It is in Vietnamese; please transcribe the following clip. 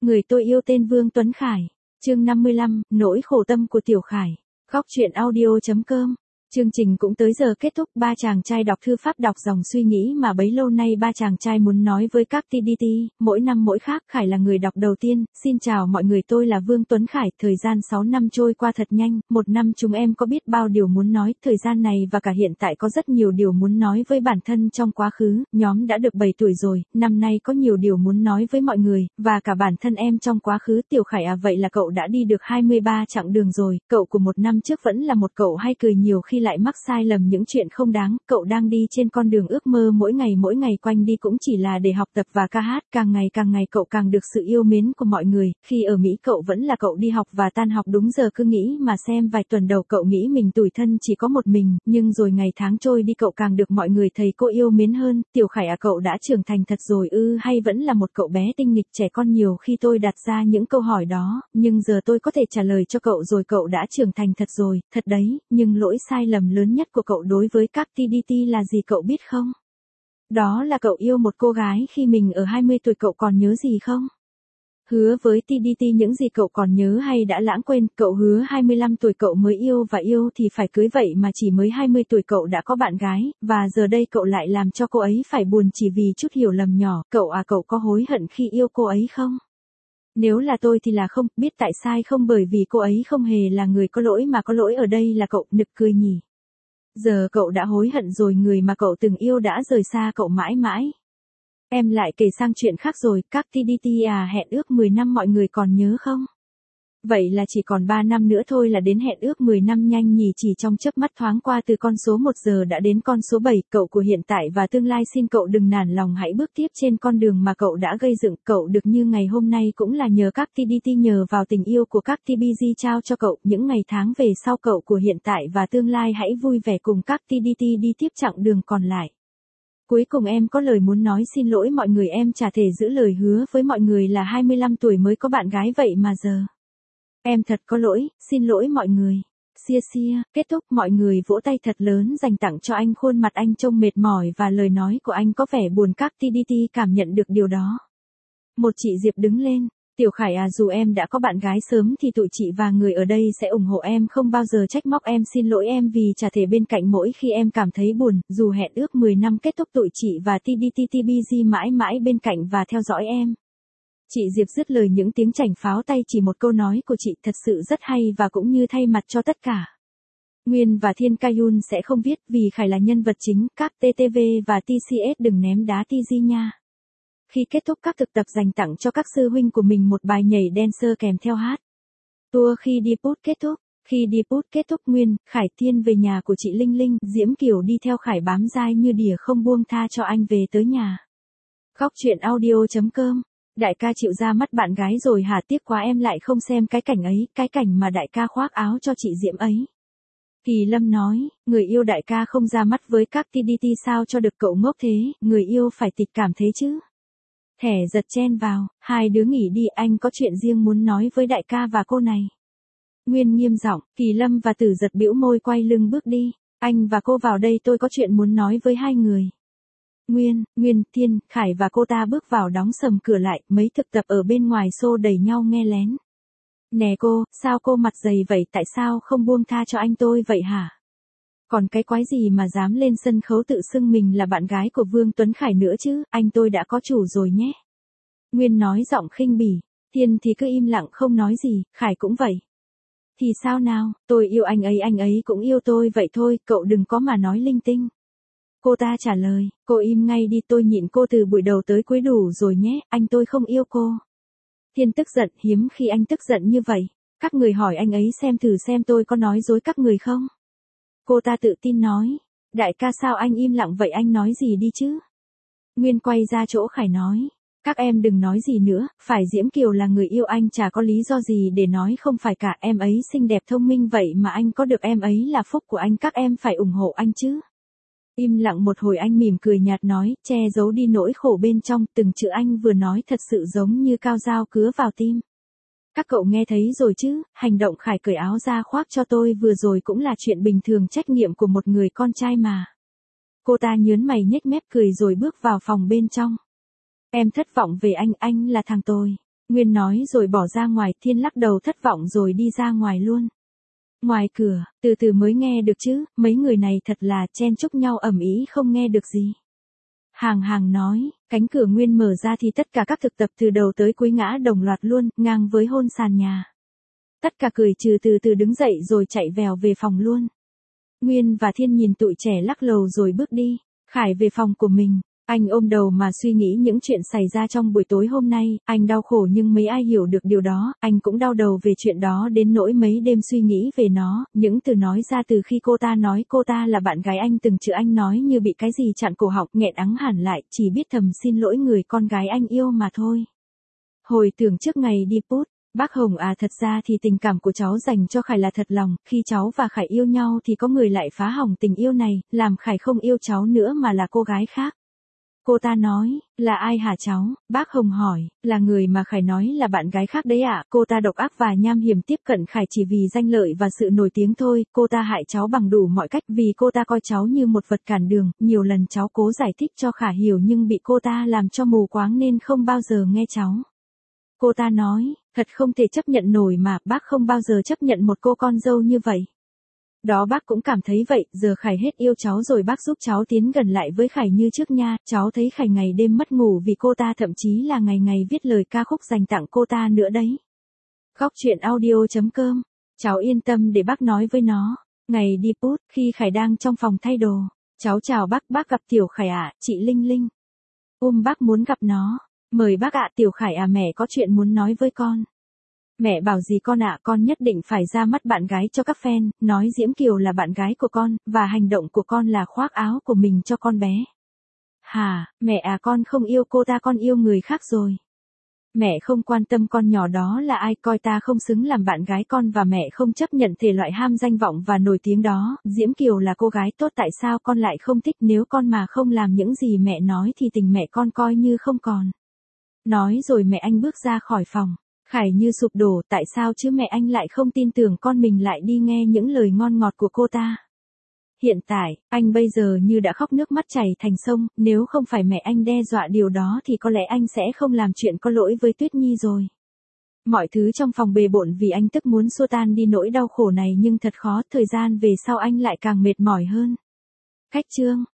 Người tôi yêu tên Vương Tuấn Khải. Chương 55, nỗi khổ tâm của Tiểu Khải. Góc truyện audio.com. Chương trình cũng tới giờ kết thúc. Ba chàng trai đọc thư pháp đọc dòng suy nghĩ mà bấy lâu nay ba chàng trai muốn nói với các TDT, mỗi năm mỗi khác. Khải là người đọc đầu tiên. Xin chào mọi người, tôi là Vương Tuấn Khải. Thời gian 6 năm trôi qua thật nhanh, một năm chúng em có biết bao điều muốn nói. Thời gian này và cả hiện tại có rất nhiều điều muốn nói với bản thân trong quá khứ. Nhóm đã được 7 tuổi rồi, năm nay có nhiều điều muốn nói với mọi người, và cả bản thân em trong quá khứ. Tiểu Khải à, vậy là cậu đã đi được 23 chặng đường rồi. Cậu của một năm trước vẫn là một cậu hay cười nhiều khi lại mắc sai lầm những chuyện không đáng. Cậu đang đi trên con đường ước mơ, mỗi ngày quanh đi cũng chỉ là để học tập và ca hát. Càng ngày cậu càng được sự yêu mến của mọi người. Khi ở Mỹ cậu vẫn là cậu đi học và tan học đúng giờ. Cứ nghĩ mà xem, vài tuần đầu cậu nghĩ mình tủi thân chỉ có một mình, nhưng rồi ngày tháng trôi đi cậu càng được mọi người thầy cô yêu mến hơn. Tiểu Khải à, cậu đã trưởng thành thật rồi ư, hay vẫn là một cậu bé tinh nghịch trẻ con? Nhiều khi tôi đặt ra những câu hỏi đó, nhưng giờ tôi có thể trả lời cho cậu rồi. Cậu đã trưởng thành thật rồi, thật đấy, nhưng lỗi sai lầm lớn nhất của cậu đối với các TDT là gì cậu biết không? Đó là cậu yêu một cô gái khi mình ở 20 tuổi, cậu còn nhớ gì không? Hứa với TDT những gì cậu còn nhớ hay đã lãng quên? Cậu hứa 25 tuổi cậu mới yêu, và yêu thì phải cưới, vậy mà chỉ mới 20 tuổi cậu đã có bạn gái, và giờ đây cậu lại làm cho cô ấy phải buồn chỉ vì chút hiểu lầm nhỏ. Cậu à, cậu có hối hận khi yêu cô ấy không? Nếu là tôi thì là không. Biết tại sao không? Bởi vì cô ấy không hề là người có lỗi, mà có lỗi ở đây là cậu. Nực cười nhỉ. Giờ cậu đã hối hận rồi, người mà cậu từng yêu đã rời xa cậu mãi mãi. Em lại kể sang chuyện khác rồi. Các TDT à, hẹn ước 10 năm mọi người còn nhớ không? Vậy là chỉ còn 3 năm nữa thôi là đến hẹn ước 10 năm. Nhanh nhỉ, chỉ trong chớp mắt thoáng qua từ con số 1 giờ đã đến con số 7. Cậu của hiện tại và tương lai, xin cậu đừng nản lòng, hãy bước tiếp trên con đường mà cậu đã gây dựng. Cậu được như ngày hôm nay cũng là nhờ các TDT, nhờ vào tình yêu của các TBG trao cho cậu. Những ngày tháng về sau, cậu của hiện tại và tương lai hãy vui vẻ cùng các TDT đi tiếp chặng đường còn lại. Cuối cùng em có lời muốn nói. Xin lỗi mọi người, em chả thể giữ lời hứa với mọi người là 25 tuổi mới có bạn gái, vậy mà giờ em thật có lỗi, xin lỗi mọi người. Xia. Kết thúc, mọi người vỗ tay thật lớn dành tặng cho anh. Khuôn mặt anh trông mệt mỏi và lời nói của anh có vẻ buồn. Các TDT cảm nhận được điều đó. Một chị Diệp đứng lên. Tiểu Khải à, dù em đã có bạn gái sớm thì tụi chị và người ở đây sẽ ủng hộ em, không bao giờ trách móc em. Xin lỗi em vì chả thể bên cạnh mỗi khi em cảm thấy buồn. Dù hẹn ước 10 năm kết thúc, tụi chị và TDT TBG mãi mãi bên cạnh và theo dõi em. Chị Diệp dứt lời những tiếng chảnh pháo tay, chỉ một câu nói của chị thật sự rất hay và cũng như thay mặt cho tất cả. Nguyên và Thiên Kayun sẽ không viết vì Khải là nhân vật chính. Các TTV và TCS đừng ném đá TG nha. Khi kết thúc các thực tập, dành tặng cho các sư huynh của mình một bài nhảy dancer kèm theo hát. Tour khi đi put kết thúc. Khi đi put kết thúc, Nguyên, Khải, Thiên về nhà của chị Linh Linh. Diễm Kiều đi theo Khải bám dai như đỉa không buông tha cho anh về tới nhà. Góc truyện audio.com. Đại ca chịu ra mắt bạn gái rồi hả? Tiếc quá em lại không xem cái cảnh ấy, cái cảnh mà đại ca khoác áo cho chị Diễm ấy. Kỳ Lâm nói, người yêu đại ca không ra mắt với các TDT sao cho được, cậu ngốc thế, người yêu phải tịch cảm thế chứ. Thẻ giật chen vào, hai đứa nghỉ đi, anh có chuyện riêng muốn nói với đại ca và cô này. Nguyên nghiêm giọng. Kỳ Lâm và Tử Giật bĩu môi quay lưng bước đi. Anh và cô vào đây, tôi có chuyện muốn nói với hai người. Nguyên, Thiên, Khải và cô ta bước vào, đóng sầm cửa lại. Mấy thực tập ở bên ngoài xô đẩy nhau nghe lén. Nè cô, sao cô mặt dày vậy, tại sao không buông tha cho anh tôi vậy hả? Còn cái quái gì mà dám lên sân khấu tự xưng mình là bạn gái của Vương Tuấn Khải nữa chứ, anh tôi đã có chủ rồi nhé. Nguyên nói giọng khinh bỉ. Thiên thì cứ im lặng không nói gì. Khải cũng vậy. Thì sao nào, tôi yêu anh ấy cũng yêu tôi vậy thôi, cậu đừng có mà nói linh tinh. Cô ta trả lời, cô im ngay đi, tôi nhịn cô từ buổi đầu tới cuối đủ rồi nhé, anh tôi không yêu cô. Thiên tức giận, hiếm khi anh tức giận như vậy. Các người hỏi anh ấy xem thử xem tôi có nói dối các người không. Cô ta tự tin nói, đại ca sao anh im lặng vậy, anh nói gì đi chứ. Nguyên quay ra chỗ Khải nói, các em đừng nói gì nữa, phải Diễm Kiều là người yêu anh, chả có lý do gì để nói không phải cả. Em ấy xinh đẹp thông minh vậy mà anh có được, em ấy là phúc của anh, các em phải ủng hộ anh chứ. Im lặng một hồi anh mỉm cười nhạt nói, che giấu đi nỗi khổ bên trong. Từng chữ anh vừa nói thật sự giống như cao dao cứa vào tim. Các cậu nghe thấy rồi chứ, hành động Khải cởi áo ra khoác cho tôi vừa rồi cũng là chuyện bình thường, trách nhiệm của một người con trai mà. Cô ta nhớn mày nhếch mép cười rồi bước vào phòng bên trong. Em thất vọng về anh là thằng tồi. Nguyên nói rồi bỏ ra ngoài, Thiên lắc đầu thất vọng rồi đi ra ngoài luôn. Ngoài cửa, từ từ mới nghe được chứ, mấy người này thật là chen chúc nhau ầm ĩ không nghe được gì. Hàng hàng nói, cánh cửa Nguyên mở ra thì tất cả các thực tập từ đầu tới cuối ngã đồng loạt luôn, ngang với hôn sàn nhà. Tất cả cười trừ từ từ đứng dậy rồi chạy vèo về phòng luôn. Nguyên và Thiên nhìn tụi trẻ lắc lầu rồi bước đi. Khải về phòng của mình, anh ôm đầu mà suy nghĩ những chuyện xảy ra trong buổi tối hôm nay, anh đau khổ nhưng mấy ai hiểu được điều đó, anh cũng đau đầu về chuyện đó đến nỗi mấy đêm suy nghĩ về nó, những từ nói ra từ khi cô ta nói cô ta là bạn gái anh từng chữ anh nói như bị cái gì chặn cổ họng nghẹn ắng hẳn lại, chỉ biết thầm xin lỗi người con gái anh yêu mà thôi. Hồi tưởng trước ngày đi pút. Bác Hồng à, thật ra thì tình cảm của cháu dành cho Khải là thật lòng, khi cháu và Khải yêu nhau thì có người lại phá hỏng tình yêu này, làm Khải không yêu cháu nữa mà là cô gái khác. Cô ta nói, là ai hả cháu? Bác Hồng hỏi, là người mà Khải nói là bạn gái khác đấy ạ. Cô ta độc ác và nham hiểm tiếp cận Khải chỉ vì danh lợi và sự nổi tiếng thôi, cô ta hại cháu bằng đủ mọi cách vì cô ta coi cháu như một vật cản đường, nhiều lần cháu cố giải thích cho Khải hiểu nhưng bị cô ta làm cho mù quáng nên không bao giờ nghe cháu. Cô ta nói, thật không thể chấp nhận nổi mà, bác không bao giờ chấp nhận một cô con dâu như vậy. Đó bác cũng cảm thấy vậy, giờ Khải hết yêu cháu rồi bác giúp cháu tiến gần lại với Khải như trước nha, cháu thấy Khải ngày đêm mất ngủ vì cô ta thậm chí là ngày ngày viết lời ca khúc dành tặng cô ta nữa đấy. Góc truyện audio.com, cháu yên tâm để bác nói với nó. Ngày đi pút, khi Khải đang trong phòng thay đồ, cháu chào bác gặp Tiểu Khải ạ, chị Linh Linh. Bác muốn gặp nó. Mời bác ạ. Tiểu Khải à, mẹ có chuyện muốn nói với con. Mẹ bảo gì con ạ, con nhất định phải ra mắt bạn gái cho các fan, nói Diễm Kiều là bạn gái của con, và hành động của con là khoác áo của mình cho con bé. Hả, mẹ à, con không yêu cô ta, con yêu người khác rồi. Mẹ không quan tâm con nhỏ đó là ai, coi ta không xứng làm bạn gái con và mẹ không chấp nhận thể loại ham danh vọng và nổi tiếng đó. Diễm Kiều là cô gái tốt, tại sao con lại không thích? Nếu con mà không làm những gì mẹ nói thì tình mẹ con coi như không còn. Nói rồi mẹ anh bước ra khỏi phòng. Khải như sụp đổ, tại sao chứ mẹ anh lại không tin tưởng con mình lại đi nghe những lời ngon ngọt của cô ta. Hiện tại, anh bây giờ như đã khóc nước mắt chảy thành sông, nếu không phải mẹ anh đe dọa điều đó thì có lẽ anh sẽ không làm chuyện có lỗi với Tuyết Nhi rồi. Mọi thứ trong phòng bề bộn vì anh tức muốn xua tan đi nỗi đau khổ này nhưng thật khó, thời gian về sau anh lại càng mệt mỏi hơn. Cách chương